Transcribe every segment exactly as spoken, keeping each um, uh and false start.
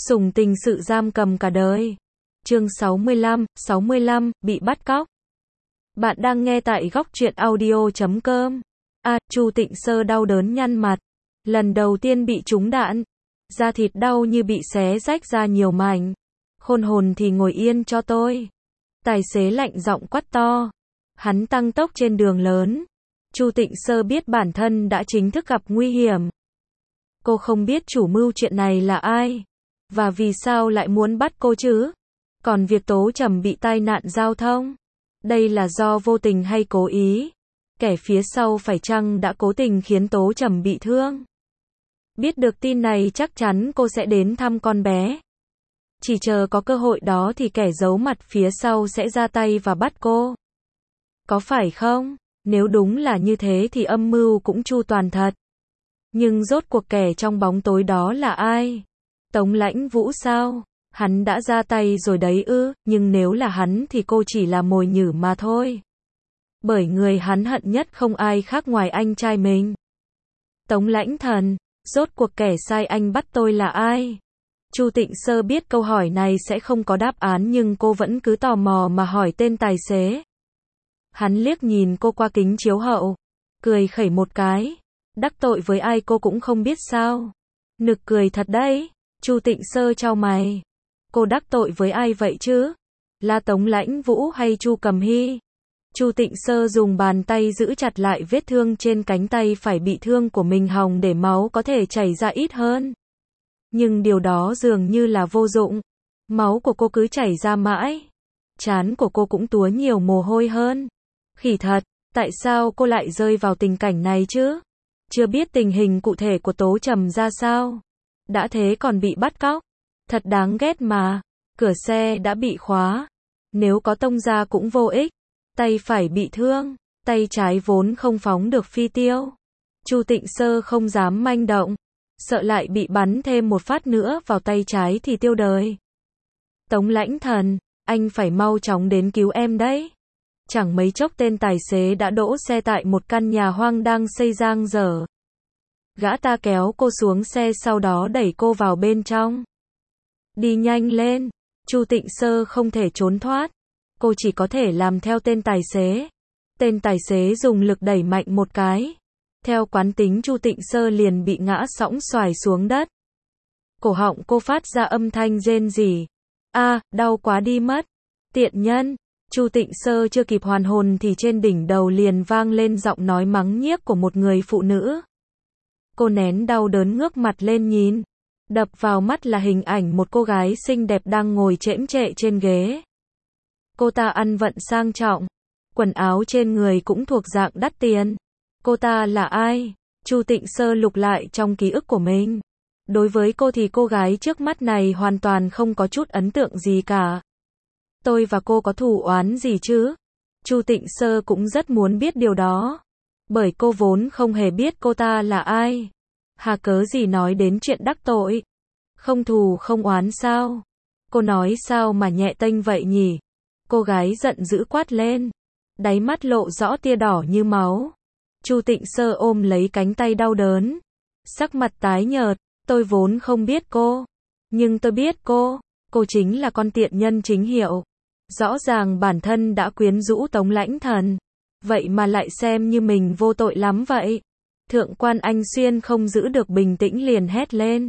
Sủng tình sự giam cầm cả đời. Chương sáu mươi lăm, sáu mươi lăm, bị bắt cóc. Bạn đang nghe tại góc truyện audio chấm com. A, Chu Tịnh Sơ đau đớn nhăn mặt. Lần đầu tiên bị trúng đạn. Da thịt đau như bị xé rách ra nhiều mảnh. Khôn hồn thì ngồi yên cho tôi. Tài xế lạnh giọng quát to. Hắn tăng tốc trên đường lớn. Chu Tịnh Sơ biết bản thân đã chính thức gặp nguy hiểm. Cô không biết chủ mưu chuyện này là ai. Và vì sao lại muốn bắt cô chứ? Còn việc Tố Trầm bị tai nạn giao thông, đây là do vô tình hay cố ý? Kẻ phía sau phải chăng đã cố tình khiến Tố Trầm bị thương? Biết được tin này chắc chắn cô sẽ đến thăm con bé. Chỉ chờ có cơ hội đó thì kẻ giấu mặt phía sau sẽ ra tay và bắt cô. Có phải không? Nếu đúng là như thế thì âm mưu cũng chu toàn thật. Nhưng rốt cuộc kẻ trong bóng tối đó là ai? Tống Lãnh Vũ sao? Hắn đã ra tay rồi đấy ư, nhưng nếu là hắn thì cô chỉ là mồi nhử mà thôi. Bởi người hắn hận nhất không ai khác ngoài anh trai mình. Tống Lãnh Thần, rốt cuộc kẻ sai anh bắt tôi là ai? Chu Tịnh Sơ biết câu hỏi này sẽ không có đáp án nhưng cô vẫn cứ tò mò mà hỏi tên tài xế. Hắn liếc nhìn cô qua kính chiếu hậu, cười khẩy một cái. Đắc tội với ai cô cũng không biết sao? Nực cười thật đấy. Chu Tịnh Sơ chau mày. Cô đắc tội với ai vậy chứ? Là Tống Lãnh Vũ hay Chu Cầm Hy? Chu Tịnh Sơ dùng bàn tay giữ chặt lại vết thương trên cánh tay phải bị thương của mình hòng để máu có thể chảy ra ít hơn. Nhưng điều đó dường như là vô dụng. Máu của cô cứ chảy ra mãi. Trán của cô cũng túa nhiều mồ hôi hơn. Khỉ thật, tại sao cô lại rơi vào tình cảnh này chứ? Chưa biết tình hình cụ thể của Tố Trầm ra sao. Đã thế còn bị bắt cóc. Thật đáng ghét mà. Cửa xe đã bị khóa. Nếu có tông ra cũng vô ích. Tay phải bị thương. Tay trái vốn không phóng được phi tiêu. Chu Tịnh Sơ không dám manh động. Sợ lại bị bắn thêm một phát nữa vào tay trái thì tiêu đời. Tống Lãnh Thần, anh phải mau chóng đến cứu em đấy. Chẳng mấy chốc tên tài xế đã đỗ xe tại một căn nhà hoang đang xây dang dở. Gã ta kéo cô xuống xe sau đó đẩy cô vào bên trong. Đi nhanh lên. Chu Tịnh Sơ không thể trốn thoát. Cô chỉ có thể làm theo tên tài xế. Tên tài xế dùng lực đẩy mạnh một cái. Theo quán tính Chu Tịnh Sơ liền bị ngã sõng xoài xuống đất. Cổ họng cô phát ra âm thanh rên rỉ. A, đau quá đi mất. Tiện nhân. Chu Tịnh Sơ chưa kịp hoàn hồn thì trên đỉnh đầu liền vang lên giọng nói mắng nhiếc của một người phụ nữ. Cô nén đau đớn ngước mặt lên nhìn. Đập vào mắt là hình ảnh một cô gái xinh đẹp đang ngồi chễm chệ trên ghế. Cô ta ăn vận sang trọng. Quần áo trên người cũng thuộc dạng đắt tiền. Cô ta là ai? Chu Tịnh Sơ lục lại trong ký ức của mình. Đối với cô thì cô gái trước mắt này hoàn toàn không có chút ấn tượng gì cả. Tôi và cô có thù oán gì chứ? Chu Tịnh Sơ cũng rất muốn biết điều đó. Bởi cô vốn không hề biết cô ta là ai. Hà cớ gì nói đến chuyện đắc tội? Không thù không oán sao? Cô nói sao mà nhẹ tênh vậy nhỉ? Cô gái giận dữ quát lên. Đáy mắt lộ rõ tia đỏ như máu. Chu Tịnh Sơ ôm lấy cánh tay đau đớn. Sắc mặt tái nhợt. Tôi vốn không biết cô. Nhưng tôi biết cô. Cô chính là con tiện nhân chính hiệu. Rõ ràng bản thân đã quyến rũ Tống Lãnh Thần. Vậy mà lại xem như mình vô tội lắm vậy. Thượng quan Anh Xuyên không giữ được bình tĩnh liền hét lên.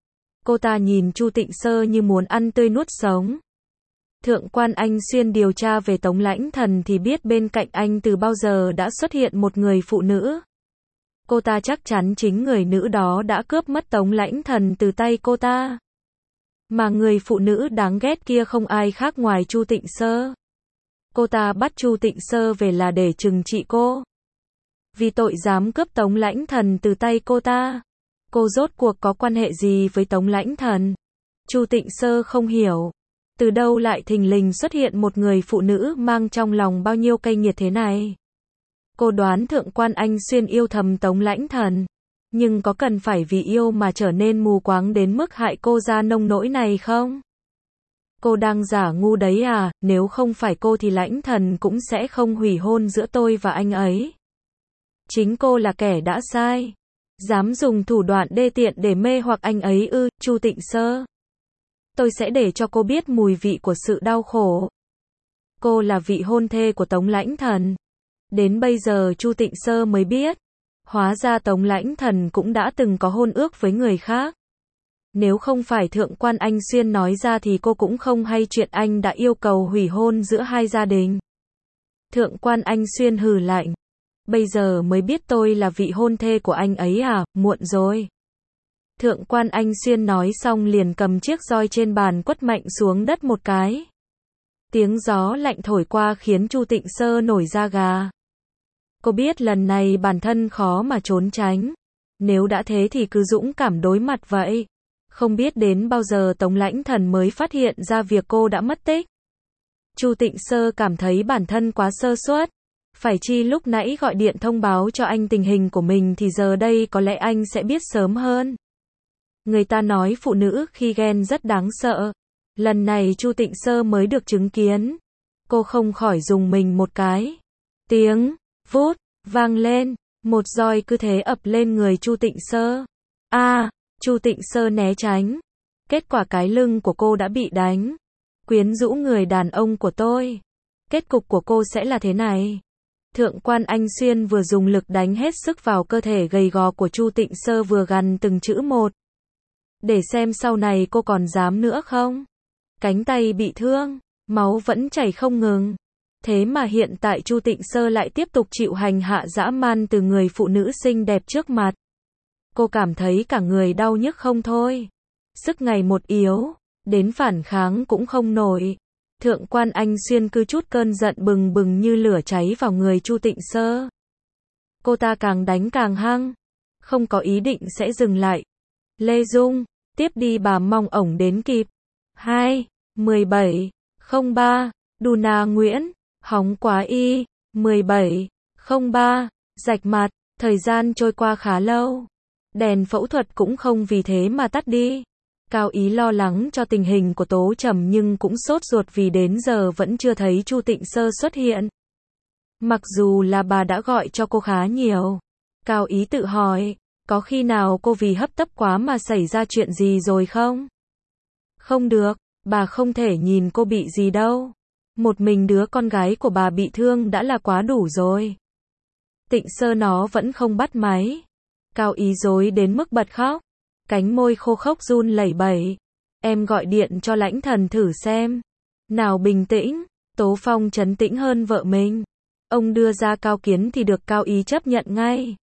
Cô ta nhìn Chu Tịnh Sơ như muốn ăn tươi nuốt sống. Thượng quan Anh Xuyên điều tra về Tống Lãnh Thần thì biết bên cạnh anh từ bao giờ đã xuất hiện một người phụ nữ. Cô ta chắc chắn chính người nữ đó đã cướp mất Tống Lãnh Thần từ tay cô ta. Mà người phụ nữ đáng ghét kia không ai khác ngoài Chu Tịnh Sơ. Cô ta bắt Chu Tịnh Sơ về là để trừng trị cô. Vì tội dám cướp Tống Lãnh Thần từ tay cô ta. Cô rốt cuộc có quan hệ gì với Tống Lãnh Thần? Chu Tịnh Sơ không hiểu. Từ đâu lại thình lình xuất hiện một người phụ nữ mang trong lòng bao nhiêu cay nghiệt thế này? Cô đoán Thượng quan Anh Xuyên yêu thầm Tống Lãnh Thần. Nhưng có cần phải vì yêu mà trở nên mù quáng đến mức hại cô ra nông nỗi này không? Cô đang giả ngu đấy à, nếu không phải cô thì Lãnh Thần cũng sẽ không hủy hôn giữa tôi và anh ấy. Chính cô là kẻ đã sai. Dám dùng thủ đoạn đê tiện để mê hoặc anh ấy ư? Chu Tịnh Sơ. tôi sẽ để cho cô biết mùi vị của sự đau khổ. Cô là vị hôn thê của Tống Lãnh Thần. Đến bây giờ Chu Tịnh Sơ mới biết, hóa ra Tống Lãnh Thần cũng đã từng có hôn ước với người khác. Nếu không phải Thượng quan Anh Xuyên nói ra thì cô cũng không hay chuyện anh đã yêu cầu hủy hôn giữa hai gia đình. Thượng quan Anh Xuyên hừ lạnh. Bây giờ mới biết tôi là vị hôn thê của anh ấy à, muộn rồi. Thượng quan Anh Xuyên nói xong liền cầm chiếc roi trên bàn quất mạnh xuống đất một cái. Tiếng gió lạnh thổi qua khiến Chu Tịnh Sơ nổi da gà. Cô biết lần này bản thân khó mà trốn tránh. Nếu đã thế thì cứ dũng cảm đối mặt vậy. Không biết đến bao giờ Tống Lãnh Thần mới phát hiện ra việc cô đã mất tích. Chu Tịnh Sơ cảm thấy bản thân quá sơ suất. Phải chi lúc nãy gọi điện thông báo cho anh tình hình của mình thì giờ đây có lẽ anh sẽ biết sớm hơn. Người ta nói phụ nữ khi ghen rất đáng sợ. Lần này Chu Tịnh Sơ mới được chứng kiến. Cô không khỏi dùng mình một cái. Tiếng vút vang lên, một roi cứ thế ập lên người Chu Tịnh Sơ. A, à, Chu Tịnh Sơ né tránh. Kết quả cái lưng của cô đã bị đánh. Quyến rũ người đàn ông của tôi. Kết cục của cô sẽ là thế này. Thượng quan Anh Xuyên vừa dùng lực đánh hết sức vào cơ thể gầy gò của Chu Tịnh Sơ vừa gằn từng chữ một. Để xem sau này cô còn dám nữa không? Cánh tay bị thương, máu vẫn chảy không ngừng. Thế mà hiện tại Chu Tịnh Sơ lại tiếp tục chịu hành hạ dã man từ người phụ nữ xinh đẹp trước mặt. Cô cảm thấy cả người đau nhức không thôi. Sức ngày một yếu, đến phản kháng cũng không nổi. Thượng quan Anh Xuyên cứ chút cơn giận bừng bừng như lửa cháy vào người Chu Tịnh Sơ. Cô ta càng đánh càng hăng, không có ý định sẽ dừng lại. Lê Dung, tiếp đi bà mong ổng đến kịp. hai, mười bảy, không ba, Đuna Nguyễn, hóng quá y, mười bảy, không ba, rạch mặt, thời gian trôi qua khá lâu. Đèn phẫu thuật cũng không vì thế mà tắt đi. Cao Ý lo lắng cho tình hình của Tố Trầm nhưng cũng sốt ruột vì đến giờ vẫn chưa thấy Chu Tịnh Sơ xuất hiện. Mặc dù là bà đã gọi cho cô khá nhiều. Cao Ý tự hỏi, có khi nào cô vì hấp tấp quá mà xảy ra chuyện gì rồi không? Không được, bà không thể nhìn cô bị gì đâu. Một mình đứa con gái của bà bị thương đã là quá đủ rồi. Tịnh Sơ nó vẫn không bắt máy. Cao Ý rối đến mức bật khóc. Cánh môi khô khốc run lẩy bẩy. Em gọi điện cho Lãnh Thần thử xem. Nào bình tĩnh, Tố Phong trấn tĩnh hơn vợ mình. Ông đưa ra Cao Kiến thì được Cao Ý chấp nhận ngay.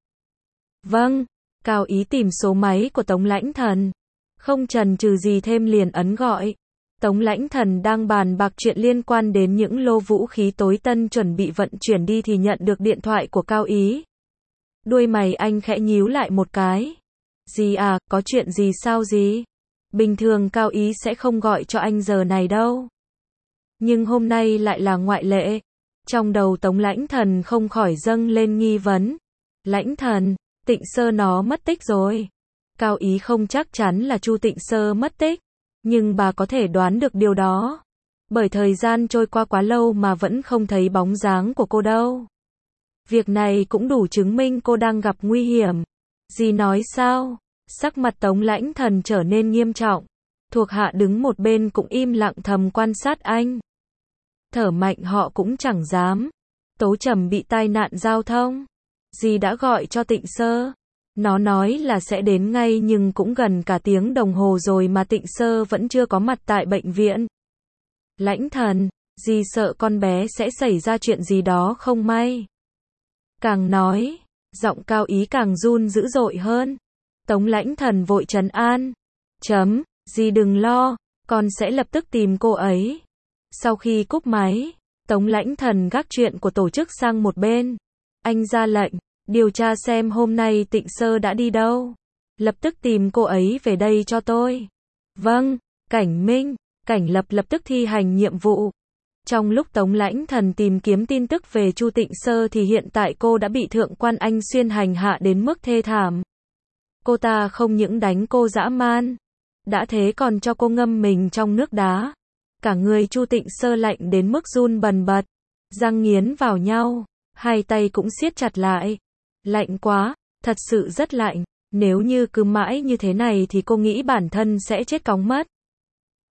Vâng, Cao Ý tìm số máy của Tống Lãnh Thần. Không chần chừ gì thêm liền ấn gọi. Tống Lãnh Thần đang bàn bạc chuyện liên quan đến những lô vũ khí tối tân chuẩn bị vận chuyển đi thì nhận được điện thoại của Cao Ý. Đuôi mày anh khẽ nhíu lại một cái. Gì à, có chuyện gì sao gì? Bình thường Cao Ý sẽ không gọi cho anh giờ này đâu. Nhưng hôm nay lại là ngoại lệ. Trong đầu Tống Lãnh Thần không khỏi dâng lên nghi vấn. Lãnh Thần, Tịnh Sơ nó mất tích rồi. Cao Ý không chắc chắn là Chu Tịnh Sơ mất tích. Nhưng bà có thể đoán được điều đó. Bởi thời gian trôi qua quá lâu mà vẫn không thấy bóng dáng của cô đâu. Việc này cũng đủ chứng minh cô đang gặp nguy hiểm. Dì nói sao? Sắc mặt Tống Lãnh Thần trở nên nghiêm trọng. Thuộc hạ đứng một bên cũng im lặng thầm quan sát anh. Thở mạnh họ cũng chẳng dám. Tố Trầm bị tai nạn giao thông. Dì đã gọi cho Tịnh Sơ. Nó nói là sẽ đến ngay nhưng cũng gần cả tiếng đồng hồ rồi mà Tịnh Sơ vẫn chưa có mặt tại bệnh viện. Lãnh Thần, dì sợ con bé sẽ xảy ra chuyện gì đó không may. Càng nói, giọng Cao Ý càng run dữ dội hơn. Tống Lãnh Thần vội trấn an. Chấm, dì đừng lo, con sẽ lập tức tìm cô ấy. Sau khi cúp máy, Tống Lãnh Thần gác chuyện của tổ chức sang một bên. Anh ra lệnh, điều tra xem hôm nay Tịnh Sơ đã đi đâu. Lập tức tìm cô ấy về đây cho tôi. Vâng, Cảnh Minh, Cảnh Lập lập tức thi hành nhiệm vụ. Trong lúc Tống Lãnh Thần tìm kiếm tin tức về Chu Tịnh Sơ thì hiện tại cô đã bị Thượng quan Anh Xuyên hành hạ đến mức thê thảm. Cô ta không những đánh cô dã man, đã thế còn cho cô ngâm mình trong nước đá. Cả người Chu Tịnh Sơ lạnh đến mức run bần bật, răng nghiến vào nhau, hai tay cũng siết chặt lại. Lạnh quá, thật sự rất lạnh, nếu như cứ mãi như thế này thì cô nghĩ bản thân sẽ chết cóng mất.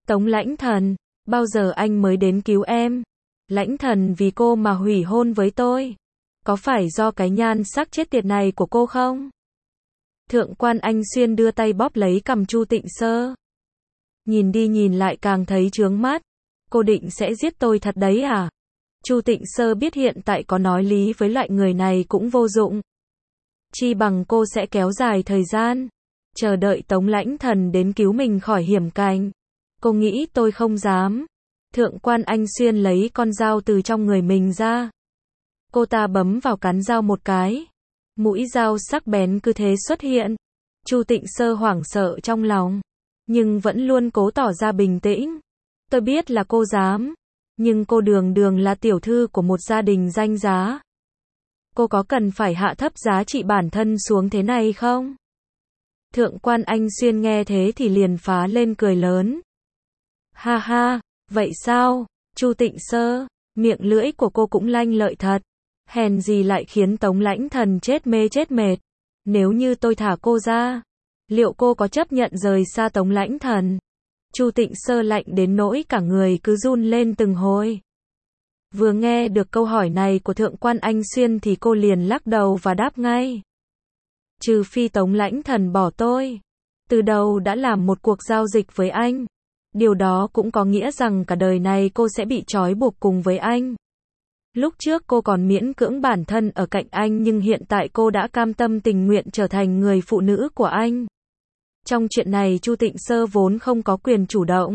Tống Lãnh Thần, bao giờ anh mới đến cứu em? Lãnh Thần vì cô mà hủy hôn với tôi. Có phải do cái nhan sắc chết tiệt này của cô không? Thượng quan Anh Xuyên đưa tay bóp lấy cằm Chu Tịnh Sơ. Nhìn đi nhìn lại càng thấy chướng mắt. Cô định sẽ giết tôi thật đấy à? Chu Tịnh Sơ biết hiện tại có nói lý với loại người này cũng vô dụng. Chi bằng cô sẽ kéo dài thời gian, chờ đợi Tống Lãnh Thần đến cứu mình khỏi hiểm cảnh. Cô nghĩ tôi không dám. Thượng quan Anh Xuyên lấy con dao từ trong người mình ra. Cô ta bấm vào cán dao một cái. Mũi dao sắc bén cứ thế xuất hiện. Chu Tịnh Sơ hoảng sợ trong lòng, nhưng vẫn luôn cố tỏ ra bình tĩnh. Tôi biết là cô dám, nhưng cô đường đường là tiểu thư của một gia đình danh giá. Cô có cần phải hạ thấp giá trị bản thân xuống thế này không? Thượng quan Anh Xuyên nghe thế thì liền phá lên cười lớn. Ha ha, vậy sao? Chu Tịnh Sơ, miệng lưỡi của cô cũng lanh lợi thật. Hèn gì lại khiến Tống Lãnh Thần chết mê chết mệt. Nếu như tôi thả cô ra, liệu cô có chấp nhận rời xa Tống Lãnh Thần? Chu Tịnh Sơ lạnh đến nỗi cả người cứ run lên từng hồi. Vừa nghe được câu hỏi này của Thượng quan Anh Xuyên thì cô liền lắc đầu và đáp ngay. Trừ phi Tống Lãnh Thần bỏ tôi. Từ đầu đã làm một cuộc giao dịch với anh. Điều đó cũng có nghĩa rằng cả đời này cô sẽ bị trói buộc cùng với anh. Lúc trước cô còn miễn cưỡng bản thân ở cạnh anh, nhưng hiện tại cô đã cam tâm tình nguyện trở thành người phụ nữ của anh. Trong chuyện này Chu Tịnh Sơ vốn không có quyền chủ động.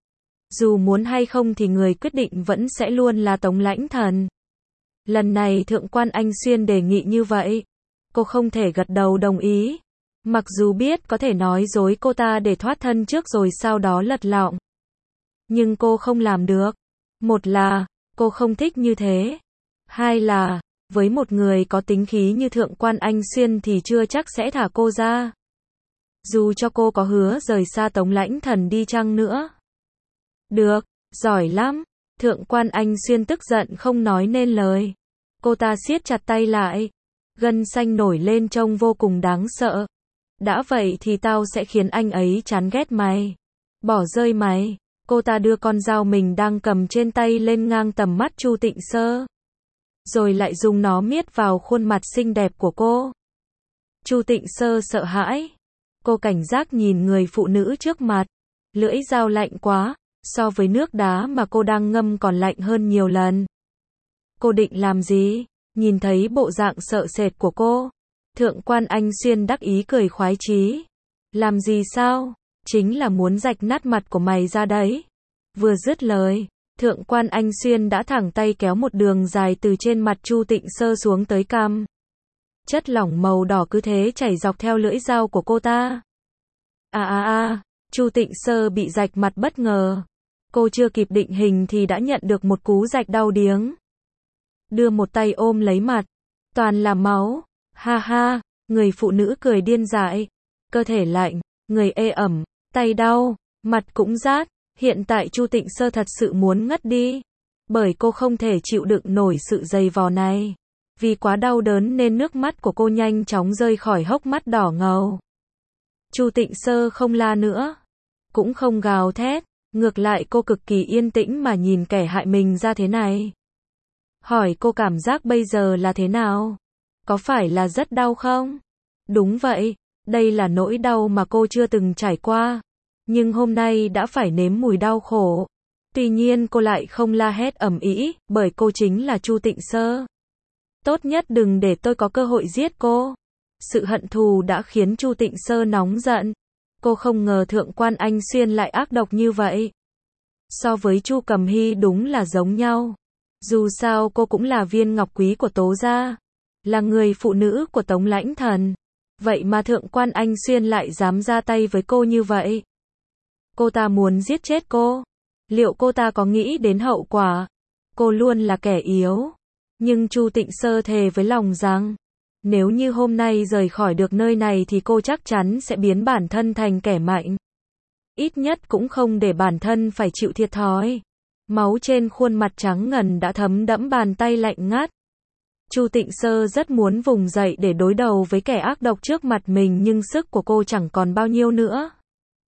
Dù muốn hay không thì người quyết định vẫn sẽ luôn là Tống Lãnh Thần. Lần này Thượng quan Anh Xuyên đề nghị như vậy, cô không thể gật đầu đồng ý. Mặc dù biết có thể nói dối cô ta để thoát thân trước rồi sau đó lật lọng, nhưng cô không làm được. Một là, cô không thích như thế. Hai là, với một người có tính khí như Thượng quan Anh Xuyên thì chưa chắc sẽ thả cô ra. Dù cho cô có hứa rời xa Tống Lãnh Thần đi chăng nữa. Được, giỏi lắm. Thượng quan Anh Xuyên tức giận không nói nên lời. Cô ta siết chặt tay lại. Gân xanh nổi lên trông vô cùng đáng sợ. Đã vậy thì tao sẽ khiến anh ấy chán ghét mày. Bỏ rơi mày. Cô ta đưa con dao mình đang cầm trên tay lên ngang tầm mắt Chu Tịnh Sơ. Rồi lại dùng nó miết vào khuôn mặt xinh đẹp của cô. Chu Tịnh Sơ sợ hãi. Cô cảnh giác nhìn người phụ nữ trước mặt. Lưỡi dao lạnh quá, so với nước đá mà cô đang ngâm còn lạnh hơn nhiều lần. Cô định làm gì? Nhìn thấy bộ dạng sợ sệt của cô, Thượng quan Anh Xuyên đắc ý cười khoái chí. Làm gì sao? Chính là muốn rạch nát mặt của mày ra đấy. Vừa dứt lời, Thượng quan Anh Xuyên đã thẳng tay kéo một đường dài từ trên mặt Chu Tịnh Sơ xuống tới cằm. Chất lỏng màu đỏ cứ thế chảy dọc theo lưỡi dao của cô ta. À à à, Chu Tịnh Sơ bị rạch mặt bất ngờ. Cô chưa kịp định hình thì đã nhận được một cú rạch đau điếng. Đưa một tay ôm lấy mặt, toàn là máu. Ha ha, người phụ nữ cười điên dại. Cơ thể lạnh, người ê ẩm, tay đau, mặt cũng rát. Hiện tại Chu Tịnh Sơ thật sự muốn ngất đi. Bởi cô không thể chịu đựng nổi sự dày vò này. Vì quá đau đớn nên nước mắt của cô nhanh chóng rơi khỏi hốc mắt đỏ ngầu. Chu Tịnh Sơ không la nữa, cũng không gào thét. Ngược lại cô cực kỳ yên tĩnh mà nhìn kẻ hại mình ra thế này. Hỏi cô cảm giác bây giờ là thế nào? Có phải là rất đau không? Đúng vậy, đây là nỗi đau mà cô chưa từng trải qua. Nhưng hôm nay đã phải nếm mùi đau khổ. Tuy nhiên cô lại không la hét ầm ĩ, bởi cô chính là Chu Tịnh Sơ. Tốt nhất đừng để tôi có cơ hội giết cô. Sự hận thù đã khiến Chu Tịnh Sơ nóng giận. Cô không ngờ Thượng quan Anh Xuyên lại ác độc như vậy. So với Chu Cầm Hy đúng là giống nhau. Dù sao cô cũng là viên ngọc quý của Tố gia, là người phụ nữ của Tống Lãnh Thần. Vậy mà Thượng quan Anh Xuyên lại dám ra tay với cô như vậy. Cô ta muốn giết chết cô. Liệu cô ta có nghĩ đến hậu quả? Cô luôn là kẻ yếu. Nhưng Chu Tịnh Sơ thề với lòng rằng, nếu như hôm nay rời khỏi được nơi này thì cô chắc chắn sẽ biến bản thân thành kẻ mạnh. Ít nhất cũng không để bản thân phải chịu thiệt thòi. Máu trên khuôn mặt trắng ngần đã thấm đẫm bàn tay lạnh ngắt. Chu Tịnh Sơ rất muốn vùng dậy để đối đầu với kẻ ác độc trước mặt mình, nhưng sức của cô chẳng còn bao nhiêu nữa.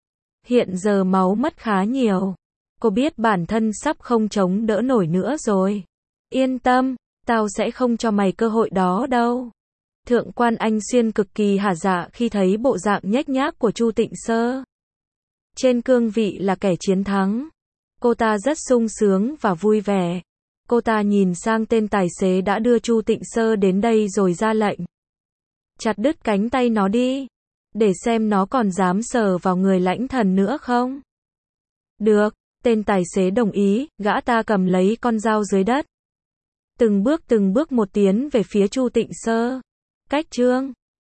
Hiện giờ máu mất khá nhiều. Cô biết bản thân sắp không chống đỡ nổi nữa rồi. Yên tâm, tao sẽ không cho mày cơ hội đó đâu. Thượng quan Anh Xuyên cực kỳ hả dạ khi thấy bộ dạng nhếch nhác của Chu Tịnh Sơ. Trên cương vị là kẻ chiến thắng. Cô ta rất sung sướng và vui vẻ. Cô ta nhìn sang tên tài xế đã đưa Chu Tịnh Sơ đến đây rồi ra lệnh. Chặt đứt cánh tay nó đi. Để xem nó còn dám sờ vào người lãnh thần nữa không. Được, tên tài xế đồng ý, gã ta cầm lấy con dao dưới đất. Từng bước từng bước một tiến về phía Chu Tịnh Sơ. Cách chương